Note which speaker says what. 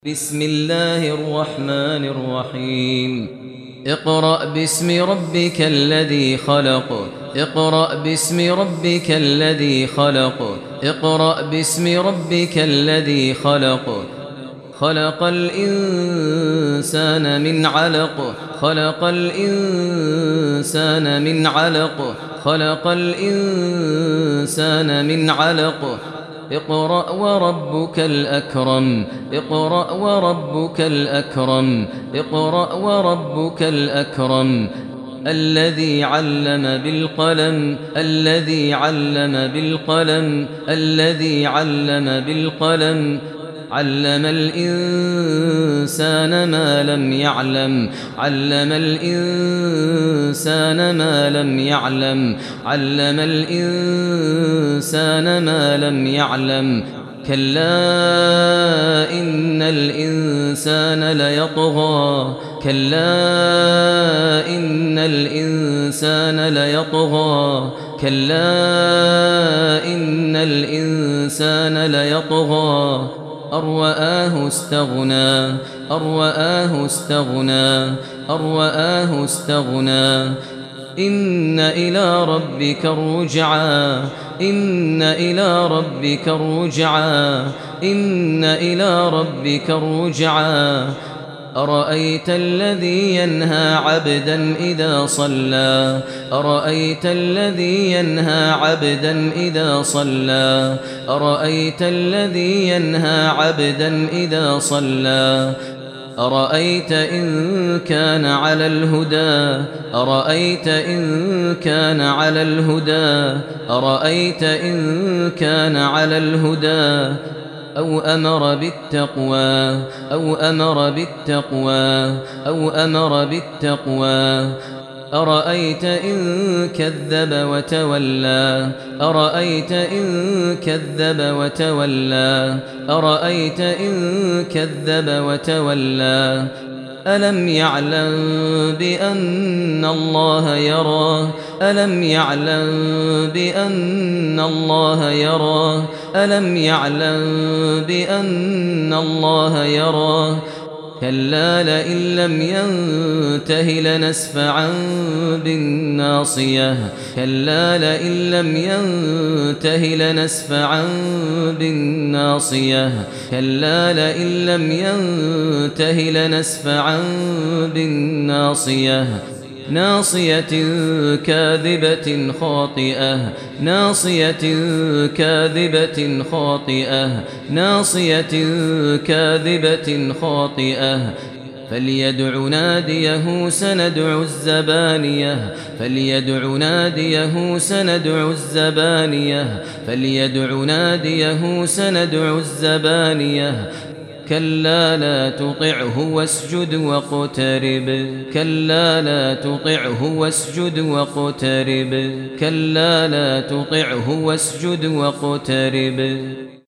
Speaker 1: بسم الله الرحمن الرحيم اقرأ باسم ربك الذي خلق اقرأ باسم ربك الذي خلق اقرأ باسم ربك الذي خلق خلق الإنسان من علق خلق الإنسان من علق خلق الإنسان من علق اقرأ وربك الأكرم اقرأ وربك الأكرم اقرأ وربك الأكرم الذي علم بالقلم الذي علم بالقلم الذي علم بالقلم علم الإنسان ما لم يعلم علم الإنسان ما لم يعلم علم الإنسان ما لم يعلم كلا إن الإنسان ليطغى كلا إن الإنسان ليطغى كلا إن الإنسان ليطغى أرآه استغنى أرآه استغنى أرآه استغنى إن إلى ربك الرجعى إن إلى ربك الرجعى إن إلى ربك الرجعى أرأيت الذي ينهى عبدا إذا صلى أرأيت الذي ينهى عبدا إذا صلى أرأيت الذي ينهى عبدا إذا صلى أرأيت إن كان على الهدى أرأيت إن كان على الهدى أرأيت إن كان على الهدى أو أمر بالتقوى أو أمر بالتقوى أو أمر بالتقوى أرأيت إن كذب وتولى أرأيت إن كذب وتولى أرأيت إن كذب وتولى ألم يعلم بأن الله يرى ألم يعلم بأن الله يرى ألم يعلم بأن الله يرى كلا لئن لم ينته لنسفعا بالناصية كلا لئن لم ينته لنسفعا بالناصية كلا لئن لم ينته لنسفعا بالناصية ناصية كاذبة خاطئة ناصية كاذبة خاطئة ناصية كاذبة خاطئة فليدع ناديه سندع الزبانية فليدع ناديه سندع الزبانية فليدع ناديه سندع الزبانية كلا لا تطعه واسجد واقترب كلا لا تطعه واسجد واقترب كلا لا تطعه واسجد واقترب